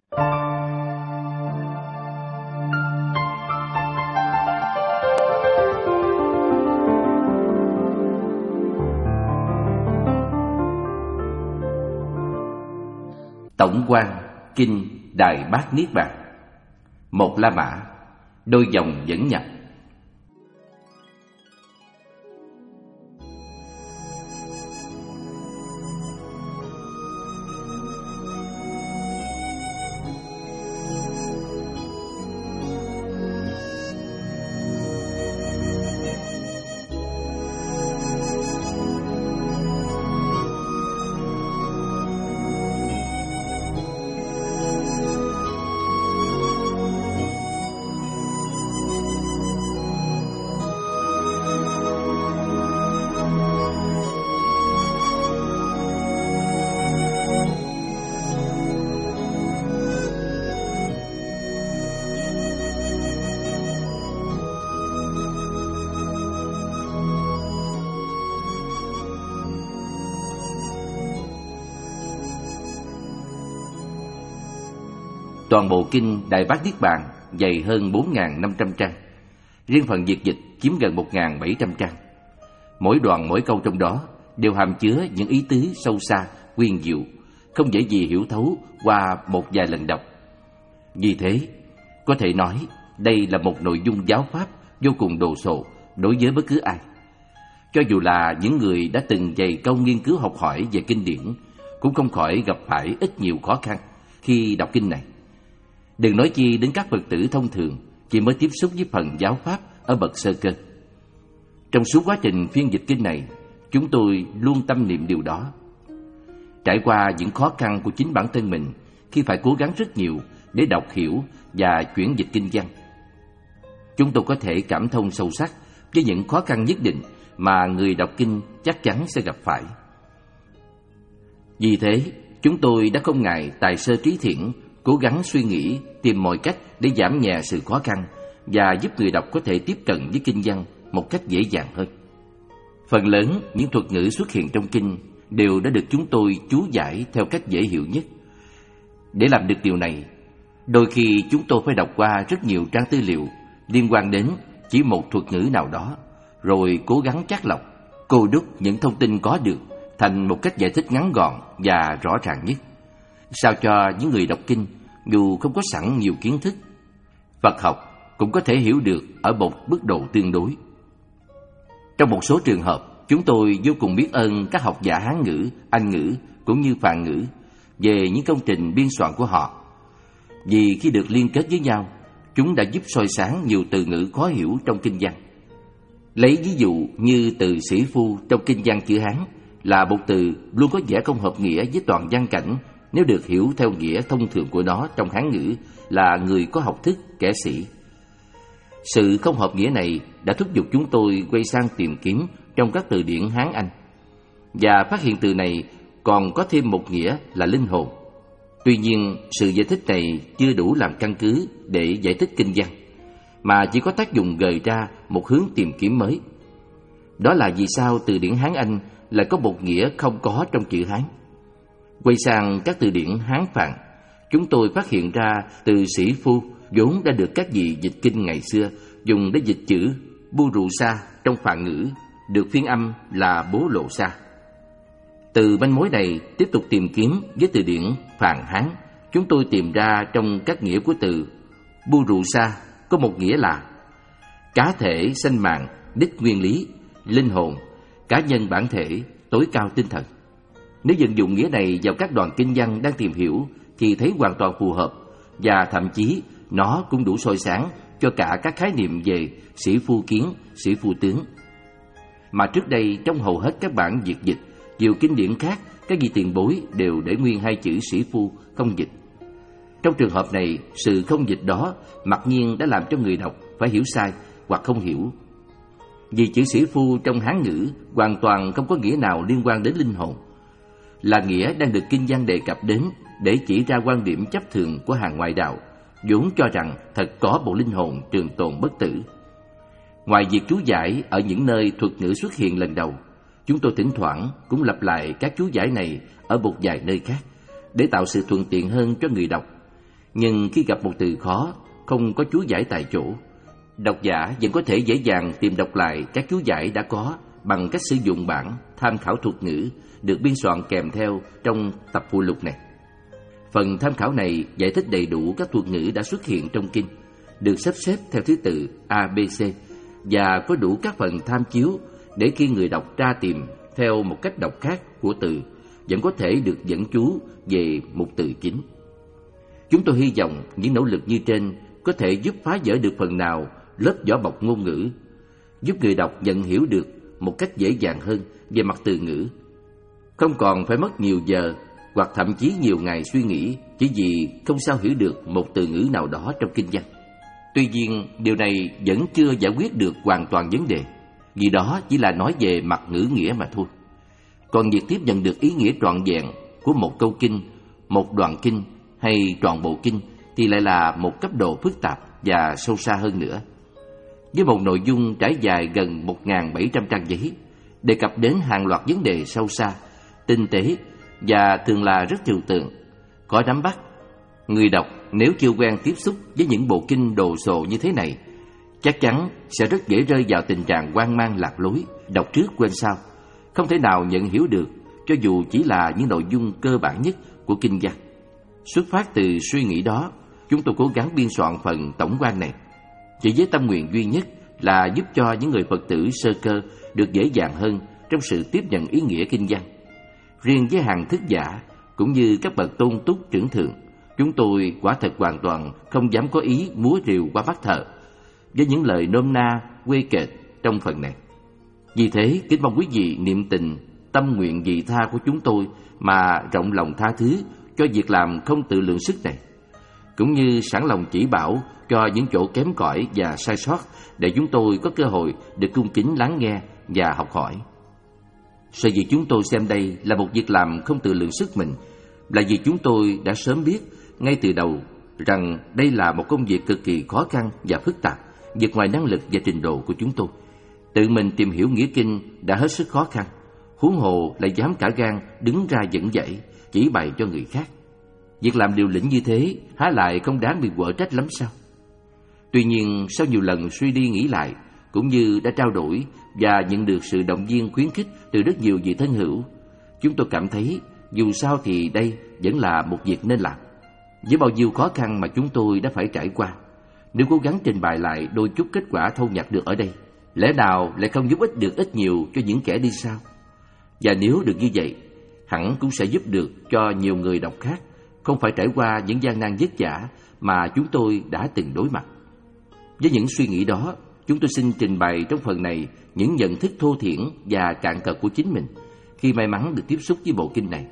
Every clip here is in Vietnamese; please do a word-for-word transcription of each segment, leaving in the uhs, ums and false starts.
Tổng quan kinh Đại Bát Niết Bàn. Một La Mã, đôi dòng dẫn nhập. Toàn bộ kinh Đại Bát Niết Bàn dày hơn bốn nghìn năm trăm trang. Riêng phần việt dịch chiếm gần một nghìn bảy trăm trang. Mỗi đoạn mỗi câu trong đó đều hàm chứa những ý tứ sâu xa, huyền diệu, không dễ gì hiểu thấu qua một vài lần đọc. Vì thế, có thể nói đây là một nội dung giáo pháp vô cùng đồ sộ đối với bất cứ ai. Cho dù là những người đã từng dày công nghiên cứu học hỏi về kinh điển, cũng không khỏi gặp phải ít nhiều khó khăn khi đọc kinh này. Đừng nói chi đến các Phật tử thông thường chỉ mới tiếp xúc với phần giáo pháp ở bậc sơ cơ. Trong suốt quá trình phiên dịch kinh này, chúng tôi luôn tâm niệm điều đó. Trải qua những khó khăn của chính bản thân mình khi phải cố gắng rất nhiều để đọc hiểu và chuyển dịch kinh văn, chúng tôi có thể cảm thông sâu sắc với những khó khăn nhất định mà người đọc kinh chắc chắn sẽ gặp phải. Vì thế, chúng tôi đã không ngại tài sơ trí thiện, cố gắng suy nghĩ, tìm mọi cách để giảm nhẹ sự khó khăn và giúp người đọc có thể tiếp cận với kinh văn một cách dễ dàng hơn. Phần lớn những thuật ngữ xuất hiện trong kinh đều đã được chúng tôi chú giải theo cách dễ hiểu nhất. Để làm được điều này, đôi khi chúng tôi phải đọc qua rất nhiều trang tư liệu liên quan đến chỉ một thuật ngữ nào đó, rồi cố gắng chắt lọc, cô đúc những thông tin có được thành một cách giải thích ngắn gọn và rõ ràng nhất, sao cho những người đọc kinh dù không có sẵn nhiều kiến thức Phật học cũng có thể hiểu được ở một mức độ tương đối. Trong một số trường hợp, chúng tôi vô cùng biết ơn các học giả Hán ngữ, Anh ngữ cũng như Phạn ngữ về những công trình biên soạn của họ. Vì khi được liên kết với nhau, chúng đã giúp soi sáng nhiều từ ngữ khó hiểu trong kinh văn. Lấy ví dụ như từ sĩ phu trong kinh văn chữ Hán là một từ luôn có vẻ không hợp nghĩa với toàn văn cảnh nếu được hiểu theo nghĩa thông thường của nó trong Hán ngữ là người có học thức, kẻ sĩ. Sự không hợp nghĩa này đã thúc giục chúng tôi quay sang tìm kiếm trong các từ điển Hán Anh, và phát hiện từ này còn có thêm một nghĩa là linh hồn. Tuy nhiên, sự giải thích này chưa đủ làm căn cứ để giải thích kinh văn, mà chỉ có tác dụng gợi ra một hướng tìm kiếm mới. Đó là vì sao từ điển Hán Anh lại có một nghĩa không có trong chữ Hán. Quay sang các từ điển Hán Phạn, chúng tôi phát hiện ra từ sĩ phu vốn đã được các vị dịch kinh ngày xưa dùng để dịch chữ bu rù sa trong Phạn ngữ, được phiên âm là bố lộ sa. Từ manh mối này tiếp tục tìm kiếm với từ điển Phạn Hán, chúng tôi tìm ra trong các nghĩa của từ bu rù sa có một nghĩa là cá thể sanh mạng, đích nguyên lý, linh hồn, cá nhân bản thể, tối cao tinh thần. Nếu vận dụng nghĩa này vào các đoạn kinh văn đang tìm hiểu thì thấy hoàn toàn phù hợp, và thậm chí nó cũng đủ soi sáng cho cả các khái niệm về sĩ phu kiến, sĩ phu tướng. Mà trước đây trong hầu hết các bản việt dịch, nhiều kinh điển khác, các vị tiền bối đều để nguyên hai chữ sĩ phu không dịch. Trong trường hợp này, sự không dịch đó mặc nhiên đã làm cho người đọc phải hiểu sai hoặc không hiểu. Vì chữ sĩ phu trong Hán ngữ hoàn toàn không có nghĩa nào liên quan đến linh hồn, là nghĩa đang được kinh văn đề cập đến để chỉ ra quan điểm chấp thường của hàng ngoại đạo, vốn cho rằng thật có một linh hồn trường tồn bất tử. Ngoài việc chú giải ở những nơi thuật ngữ xuất hiện lần đầu, chúng tôi thỉnh thoảng cũng lặp lại các chú giải này ở một vài nơi khác để tạo sự thuận tiện hơn cho người đọc. Nhưng khi gặp một từ khó, không có chú giải tại chỗ, độc giả vẫn có thể dễ dàng tìm đọc lại các chú giải đã có bằng cách sử dụng bản tham khảo thuật ngữ được biên soạn kèm theo trong tập phụ lục này. Phần tham khảo này giải thích đầy đủ các thuật ngữ đã xuất hiện trong kinh, được sắp xếp theo thứ tự A, B, C và có đủ các phần tham chiếu để khi người đọc tra tìm theo một cách đọc khác của từ vẫn có thể được dẫn chú về một từ chính. Chúng tôi hy vọng những nỗ lực như trên có thể giúp phá vỡ được phần nào lớp vỏ bọc ngôn ngữ, giúp người đọc nhận hiểu được một cách dễ dàng hơn về mặt từ ngữ, không còn phải mất nhiều giờ hoặc thậm chí nhiều ngày suy nghĩ chỉ vì không sao hiểu được một từ ngữ nào đó trong kinh văn. Tuy nhiên, điều này vẫn chưa giải quyết được hoàn toàn vấn đề, vì đó chỉ là nói về mặt ngữ nghĩa mà thôi. Còn việc tiếp nhận được ý nghĩa trọn vẹn của một câu kinh, một đoạn kinh hay toàn bộ kinh thì lại là một cấp độ phức tạp và sâu xa hơn nữa. Với một nội dung trải dài gần một nghìn bảy trăm trang giấy, đề cập đến hàng loạt vấn đề sâu xa, tinh tế và thường là rất trừu tượng, có nắm bắt. Người đọc nếu chưa quen tiếp xúc với những bộ kinh đồ sộ như thế này, chắc chắn sẽ rất dễ rơi vào tình trạng hoang mang lạc lối, đọc trước quên sau, không thể nào nhận hiểu được cho dù chỉ là những nội dung cơ bản nhất của kinh văn. Xuất phát từ suy nghĩ đó, chúng tôi cố gắng biên soạn phần tổng quan này, chỉ với tâm nguyện duy nhất là giúp cho những người Phật tử sơ cơ được dễ dàng hơn trong sự tiếp nhận ý nghĩa kinh văn. Riêng với hàng thức giả cũng như các bậc tôn túc trưởng thượng, chúng tôi quả thật hoàn toàn không dám có ý múa rìu qua mắt thợ với những lời nôm na quê kệch trong phần này. Vì thế, kính mong quý vị niệm tình tâm nguyện vị tha của chúng tôi mà rộng lòng tha thứ cho việc làm không tự lượng sức này, cũng như sẵn lòng chỉ bảo cho những chỗ kém cỏi và sai sót để chúng tôi có cơ hội được cung kính lắng nghe và học hỏi. Sở dĩ chúng tôi xem đây là một việc làm không tự lượng sức mình là vì chúng tôi đã sớm biết ngay từ đầu rằng đây là một công việc cực kỳ khó khăn và phức tạp, vượt ngoài năng lực và trình độ của chúng tôi. Tự mình tìm hiểu nghĩa kinh đã hết sức khó khăn, huống hồ lại dám cả gan đứng ra dẫn dạy, chỉ bày cho người khác. Việc làm điều lĩnh như thế há lại không đáng bị quở trách lắm sao? Tuy nhiên, sau nhiều lần suy đi nghĩ lại, cũng như đã trao đổi và nhận được sự động viên khuyến khích từ rất nhiều vị thân hữu, chúng tôi cảm thấy dù sao thì đây vẫn là một việc nên làm. Với bao nhiêu khó khăn mà chúng tôi đã phải trải qua, nếu cố gắng trình bày lại đôi chút kết quả thâu nhặt được ở đây, lẽ nào lại không giúp ích được ít nhiều cho những kẻ đi sau? Và nếu được như vậy, hẳn cũng sẽ giúp được cho nhiều người đọc khác không phải trải qua những gian nan vất vả mà chúng tôi đã từng đối mặt. Với những suy nghĩ đó, chúng tôi xin trình bày trong phần này những nhận thức thô thiển và cạn cợt của chính mình khi may mắn được tiếp xúc với bộ kinh này.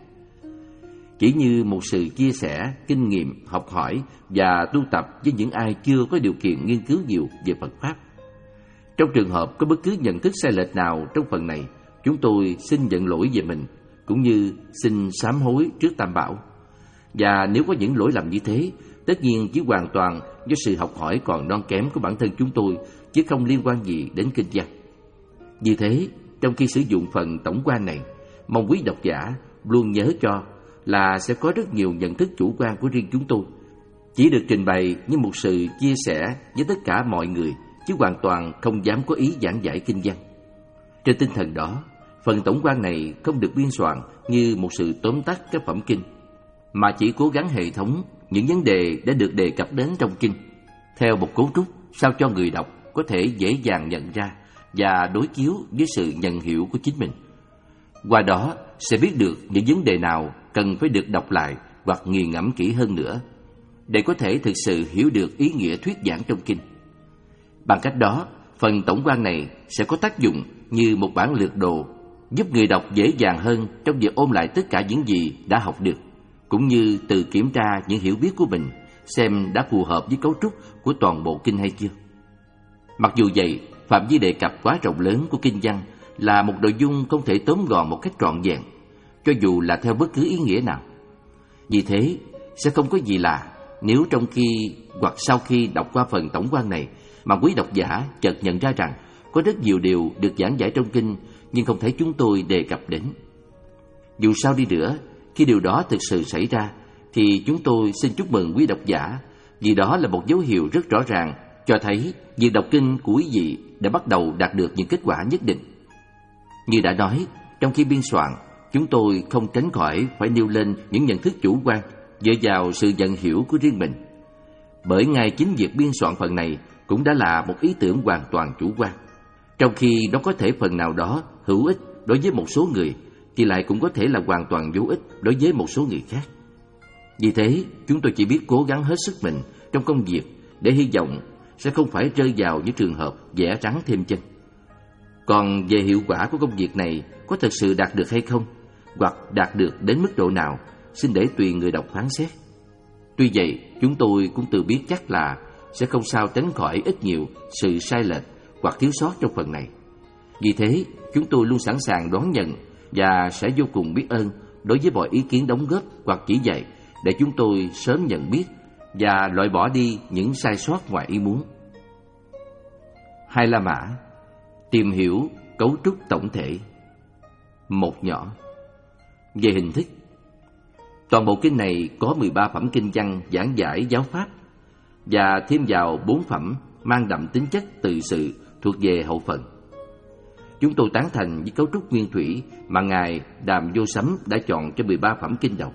Chỉ như một sự chia sẻ, kinh nghiệm, học hỏi và tu tập với những ai chưa có điều kiện nghiên cứu nhiều về Phật Pháp. Trong trường hợp có bất cứ nhận thức sai lệch nào trong phần này, chúng tôi xin nhận lỗi về mình, cũng như xin sám hối trước Tam Bảo. Và nếu có những lỗi lầm như thế, tất nhiên chỉ hoàn toàn do sự học hỏi còn non kém của bản thân chúng tôi, chứ không liên quan gì đến kinh văn. Vì thế, trong khi sử dụng phần tổng quan này, mong quý độc giả luôn nhớ cho là sẽ có rất nhiều nhận thức chủ quan của riêng chúng tôi, chỉ được trình bày như một sự chia sẻ với tất cả mọi người, chứ hoàn toàn không dám có ý giảng giải kinh văn. Trên tinh thần đó, phần tổng quan này không được biên soạn như một sự tóm tắt các phẩm kinh, mà chỉ cố gắng hệ thống những vấn đề đã được đề cập đến trong kinh theo một cấu trúc sao cho người đọc có thể dễ dàng nhận ra và đối chiếu với sự nhận hiểu của chính mình. Qua đó sẽ biết được những vấn đề nào cần phải được đọc lại hoặc nghiền ngẫm kỹ hơn nữa để có thể thực sự hiểu được ý nghĩa thuyết giảng trong kinh. Bằng cách đó, phần tổng quan này sẽ có tác dụng như một bản lược đồ, giúp người đọc dễ dàng hơn trong việc ôn lại tất cả những gì đã học được, cũng như tự kiểm tra những hiểu biết của mình xem đã phù hợp với cấu trúc của toàn bộ kinh hay chưa. Mặc dù vậy, phạm vi đề cập quá rộng lớn của kinh văn là một nội dung không thể tóm gọn một cách trọn vẹn, cho dù là theo bất cứ ý nghĩa nào. Vì thế, sẽ không có gì lạ nếu trong khi hoặc sau khi đọc qua phần tổng quan này mà quý độc giả chợt nhận ra rằng có rất nhiều điều được giảng giải trong kinh nhưng không thấy chúng tôi đề cập đến. Dù sao đi nữa, khi điều đó thực sự xảy ra thì chúng tôi xin chúc mừng quý độc giả, vì đó là một dấu hiệu rất rõ ràng cho thấy việc đọc kinh của quý vị đã bắt đầu đạt được những kết quả nhất định. Như đã nói, trong khi biên soạn, chúng tôi không tránh khỏi phải nêu lên những nhận thức chủ quan dựa vào sự nhận hiểu của riêng mình. Bởi ngay chính việc biên soạn phần này cũng đã là một ý tưởng hoàn toàn chủ quan. Trong khi nó có thể phần nào đó hữu ích đối với một số người, thì lại cũng có thể là hoàn toàn vô ích đối với một số người khác. Vì thế, chúng tôi chỉ biết cố gắng hết sức mình trong công việc để hy vọng sẽ không phải rơi vào những trường hợp vẽ trắng thêm chân. Còn về hiệu quả của công việc này có thực sự đạt được hay không, hoặc đạt được đến mức độ nào, xin để tùy người đọc phán xét. Tuy vậy, chúng tôi cũng tự biết chắc là sẽ không sao tránh khỏi ít nhiều sự sai lệch hoặc thiếu sót trong phần này. Vì thế, chúng tôi luôn sẵn sàng đón nhận và sẽ vô cùng biết ơn đối với mọi ý kiến đóng góp hoặc chỉ dạy để chúng tôi sớm nhận biết và loại bỏ đi những sai sót ngoài ý muốn. Hai La Mã, tìm hiểu cấu trúc tổng thể. Một nhỏ. Về hình thức, toàn bộ kinh này có mười ba phẩm kinh văn giảng giải giáo pháp và thêm vào bốn phẩm mang đậm tính chất tự sự thuộc về hậu phần. Chúng tôi tán thành với cấu trúc nguyên thủy mà Ngài Đàm Vô Sấm đã chọn cho mười ba phẩm kinh đầu.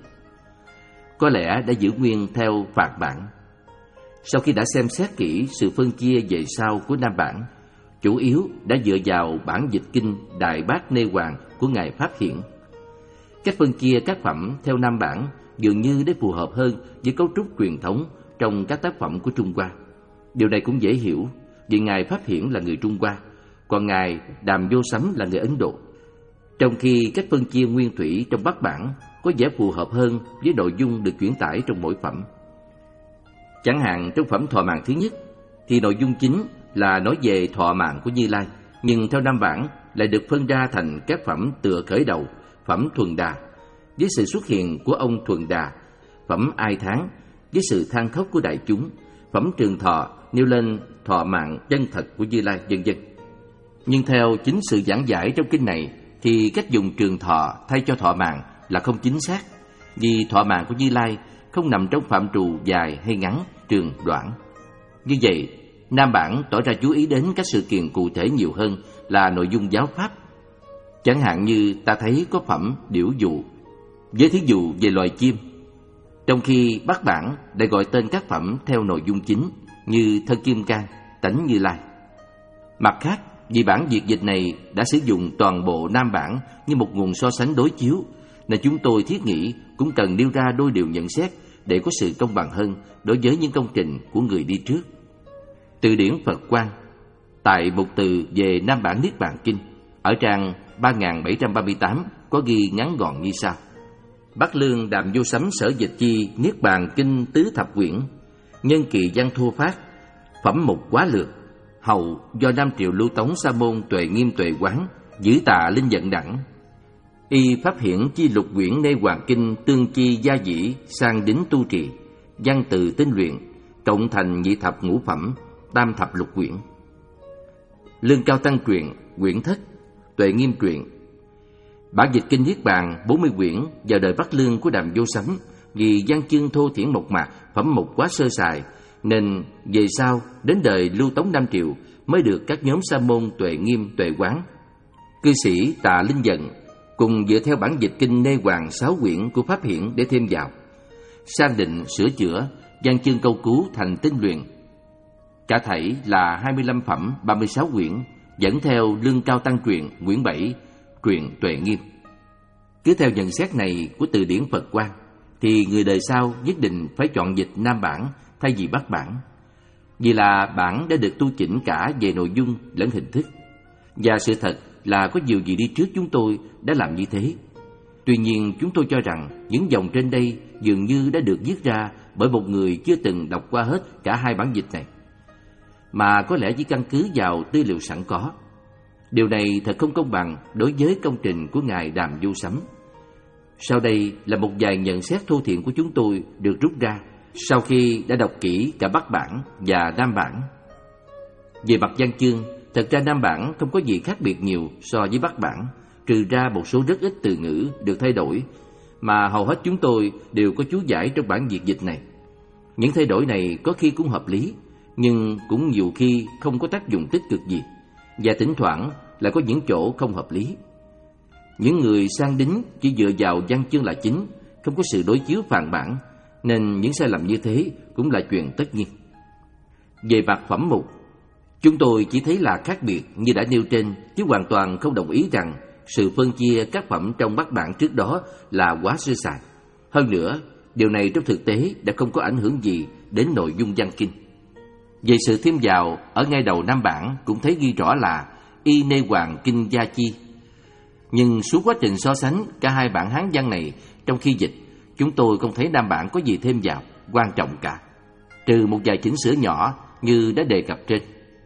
Có lẽ đã giữ nguyên theo phạt bản. Sau khi đã xem xét kỹ sự phân chia về sau của Nam bản, chủ yếu đã dựa vào bản dịch kinh Đại Bát Nê Hoàng của Ngài Pháp Hiển. Cách phân chia các phẩm theo Nam bản dường như để phù hợp hơn với cấu trúc truyền thống trong các tác phẩm của Trung Hoa. Điều này cũng dễ hiểu, vì Ngài Pháp Hiển là người Trung Hoa, còn Ngài Đàm Vô Sấm là người Ấn Độ. Trong khi cách phân chia nguyên thủy trong Bắc bản có vẻ phù hợp hơn với nội dung được chuyển tải trong mỗi phẩm. Chẳng hạn trong phẩm Thọ Mạng thứ nhất thì nội dung chính là nói về thọ mạng của Như Lai, nhưng theo Nam bản lại được phân ra thành các phẩm tựa khởi đầu, phẩm Thuần Đà với sự xuất hiện của ông Thuần Đà, phẩm Ai Thán với sự than khóc của đại chúng, phẩm Trường Thọ nêu lên thọ mạng chân thật của Như Lai, vân vân. Nhưng theo chính sự giảng giải trong kinh này thì cách dùng trường thọ thay cho thọ mạng là không chính xác, vì thọ mạng của Như Lai không nằm trong phạm trù dài hay ngắn, trường, đoạn. Như vậy, Nam bản tỏ ra chú ý đến các sự kiện cụ thể nhiều hơn là nội dung giáo pháp. Chẳng hạn như ta thấy có phẩm Điểu Dụ với thí dụ về loài chim, trong khi Bắc bản đã gọi tên các phẩm theo nội dung chính như Thân Kim Cang, Tánh Như Lai. Mặt khác, vì bản việt dịch này đã sử dụng toàn bộ Nam bản như một nguồn so sánh đối chiếu, nên chúng tôi thiết nghĩ cũng cần nêu ra đôi điều nhận xét để có sự công bằng hơn đối với những công trình của người đi trước. Từ điển Phật Quang, tại mục từ về Nam bản Niết Bàn Kinh, ở trang ba nghìn bảy trăm ba mươi tám có ghi ngắn gọn như sau: Bắc Lương Đàm Vô Sấm sở dịch chi Niết Bàn Kinh tứ thập quyển, nhân kỳ văn thô phát, phẩm mục quá lược, hậu do Nam Triệu Lưu Tống Sa Môn Tuệ Nghiêm Tuệ Quán giữ tà linh vận đẳng. Y Pháp Hiển chi lục quyển Nê Hoàng Kinh tương chi gia dĩ sang đính tu trì, văn từ tinh luyện, cộng thành nhị thập ngũ phẩm, tam thập lục quyển. Lương Cao Tăng truyện, quyển thất, Tuệ Nghiêm truyện. Bản dịch kinh Niết Bàn bốn mươi quyển vào đời Bắc Lương của Đàm Vô Sấm, vì văn chương thô thiển mộc mạc, phẩm mục quá sơ sài, nên về sau đến đời Lưu Tống Nam Triều mới được các nhóm sa môn Tuệ Nghiêm, Tuệ Quán, cư sĩ Tà Linh Vận cùng dựa theo bản dịch kinh Nê Hoàng sáu quyển của Pháp Hiển để thêm vào, sang định sửa chữa, văn chương câu cứu thành tinh luyện. Cả thảy là hai mươi lăm phẩm, ba mươi sáu quyển, dẫn theo Lương Cao Tăng truyện, quyển bảy, truyện Tuệ Nghiêm. Cứ theo nhận xét này của từ điển Phật Quang, thì người đời sau nhất định phải chọn dịch Nam bản thay vì Bắc bản, vì là bản đã được tu chỉnh cả về nội dung lẫn hình thức. Và sự thật là có nhiều vị đi trước chúng tôi đã làm như thế. Tuy nhiên, chúng tôi cho rằng những dòng trên đây dường như đã được viết ra bởi một người chưa từng đọc qua hết cả hai bản dịch này, mà có lẽ chỉ căn cứ vào tư liệu sẵn có. Điều này thật không công bằng đối với công trình của Ngài Đàm Vô Sấm. Sau đây là một vài nhận xét thô thiển của chúng tôi được rút ra sau khi đã đọc kỹ cả Bắc bản và Nam bản. Về mặt văn chương, thật ra Nam bản không có gì khác biệt nhiều so với Bắc bản, trừ ra một số rất ít từ ngữ được thay đổi, mà hầu hết chúng tôi đều có chú giải trong bản việt dịch này. Những thay đổi này có khi cũng hợp lý, nhưng cũng nhiều khi không có tác dụng tích cực gì, và thỉnh thoảng lại có những chỗ không hợp lý. Những người sang đính chỉ dựa vào văn chương là chính, không có sự đối chiếu phàn bản, nên những sai lầm như thế cũng là chuyện tất nhiên. Về mặt phẩm mục, chúng tôi chỉ thấy là khác biệt như đã nêu trên, chứ hoàn toàn không đồng ý rằng sự phân chia các phẩm trong bát bản trước đó là quá sơ sài. Hơn nữa, điều này trong thực tế đã không có ảnh hưởng gì đến nội dung văn kinh. Về sự thêm vào, ở ngay đầu Nam bản cũng thấy ghi rõ là Y Nê Hoàng Kinh Gia Chi. Nhưng suốt quá trình so sánh cả hai bản Hán văn này trong khi dịch, chúng tôi không thấy Nam bản có gì thêm vào quan trọng cả, trừ một vài chỉnh sửa nhỏ như đã đề cập trên.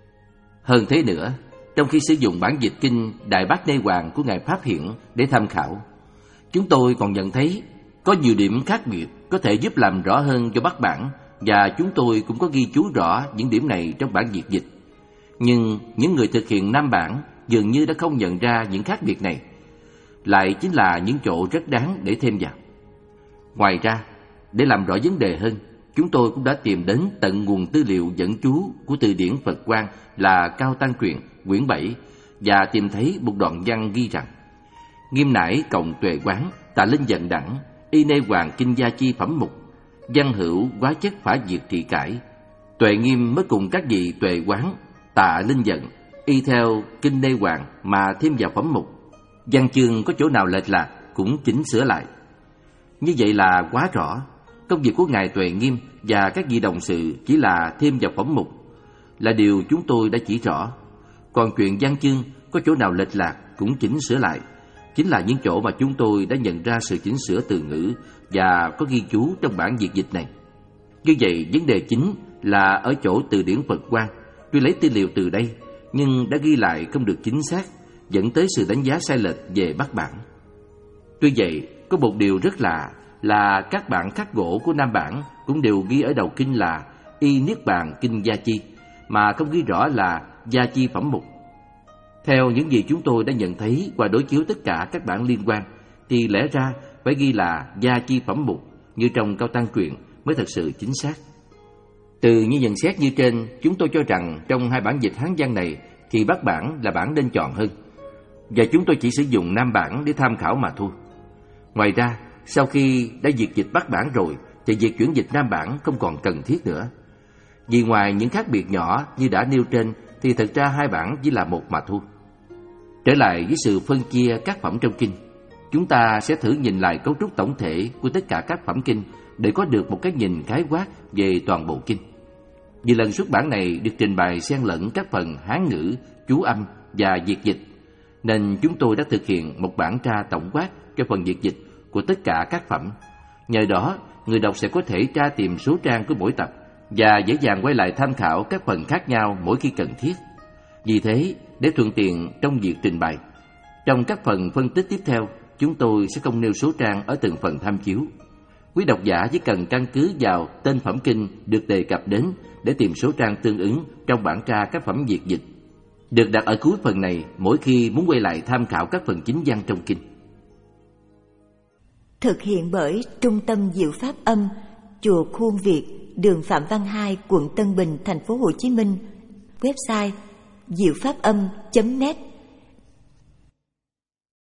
Hơn thế nữa, trong khi sử dụng bản dịch kinh Đại Bát Nê Hoàng của Ngài Pháp Hiển để tham khảo, chúng tôi còn nhận thấy có nhiều điểm khác biệt có thể giúp làm rõ hơn cho bát bản, và chúng tôi cũng có ghi chú rõ những điểm này trong bản việt dịch. Nhưng những người thực hiện Nam bản dường như đã không nhận ra những khác biệt này, lại chính là những chỗ rất đáng để thêm vào. Ngoài ra, để làm rõ vấn đề hơn, chúng tôi cũng đã tìm đến tận nguồn tư liệu dẫn chú của từ điển Phật Quang là Cao Tăng Truyện quyển bảy, và tìm thấy một đoạn văn ghi rằng: Nghiêm nải cộng tuệ quán, tà linh dần đẳng, Y Nê Hoàng Kinh Gia Chi phẩm mục, văn hữu quá chất phá diệt trị cải. Tuệ Nghiêm mới cùng các vị tuệ quán, tà linh dần, y theo Kinh Nê Hoàng mà thêm vào phẩm mục. Văn chương có chỗ nào lệch lạc cũng chỉnh sửa lại. Như vậy là quá rõ, công việc của Ngài Tuệ Nghiêm và các vị đồng sự chỉ là thêm vào phẩm mục, là điều chúng tôi đã chỉ rõ. Còn chuyện văn chương có chỗ nào lệch lạc cũng chỉnh sửa lại, chính là những chỗ mà chúng tôi đã nhận ra sự chỉnh sửa từ ngữ và có ghi chú trong bản việt dịch này. Như vậy, vấn đề chính là ở chỗ từ điển Phật Quang tuy lấy tư liệu từ đây, nhưng đã ghi lại không được chính xác, dẫn tới sự đánh giá sai lệch về bát bản. Tuy vậy, có một điều rất lạ là các bản khắc gỗ của Nam bản cũng đều ghi ở đầu kinh là Y Niết Bàn Kinh Gia Chi, mà không ghi rõ là Gia Chi phẩm mục. Theo những gì chúng tôi đã nhận thấy qua đối chiếu tất cả các bản liên quan, thì lẽ ra phải ghi là Gia Chi phẩm mục như trong Cao Tăng Truyện mới thật sự chính xác. Từ những nhận xét như trên, chúng tôi cho rằng trong hai bản dịch Hán văn này thì bát bản là bản nên chọn hơn, và chúng tôi chỉ sử dụng Nam bản để tham khảo mà thôi. Ngoài ra, sau khi đã dịch dịch bát bản rồi thì việc chuyển dịch Nam bản không còn cần thiết nữa. Vì ngoài những khác biệt nhỏ như đã nêu trên thì thật ra hai bản chỉ là một mà thôi. Trở lại với sự phân chia các phẩm trong kinh, chúng ta sẽ thử nhìn lại cấu trúc tổng thể của tất cả các phẩm kinh để có được một cái nhìn khái quát về toàn bộ kinh. Vì lần xuất bản này được trình bày xen lẫn các phần Hán ngữ, chú âm và việt dịch, nên chúng tôi đã thực hiện một bản tra tổng quát cho phần việt dịch của tất cả các phẩm. Nhờ đó, người đọc sẽ có thể tra tìm số trang của mỗi tập và dễ dàng quay lại tham khảo các phần khác nhau mỗi khi cần thiết. Vì thế, để thuận tiện trong việc trình bày, trong các phần phân tích tiếp theo, chúng tôi sẽ không nêu số trang ở từng phần tham chiếu. Quý độc giả chỉ cần căn cứ vào tên phẩm kinh được đề cập đến để tìm số trang tương ứng trong bản tra các phẩm việt dịch, được đặt ở cuối phần này mỗi khi muốn quay lại tham khảo các phần chính văn trong kinh. Thực hiện bởi Trung tâm Diệu Pháp Âm, Chùa Khuôn Việt, đường Phạm Văn Hai, quận Tân Bình, thành phố Hồ Chí Minh. Website diệu pháp âm chấm net.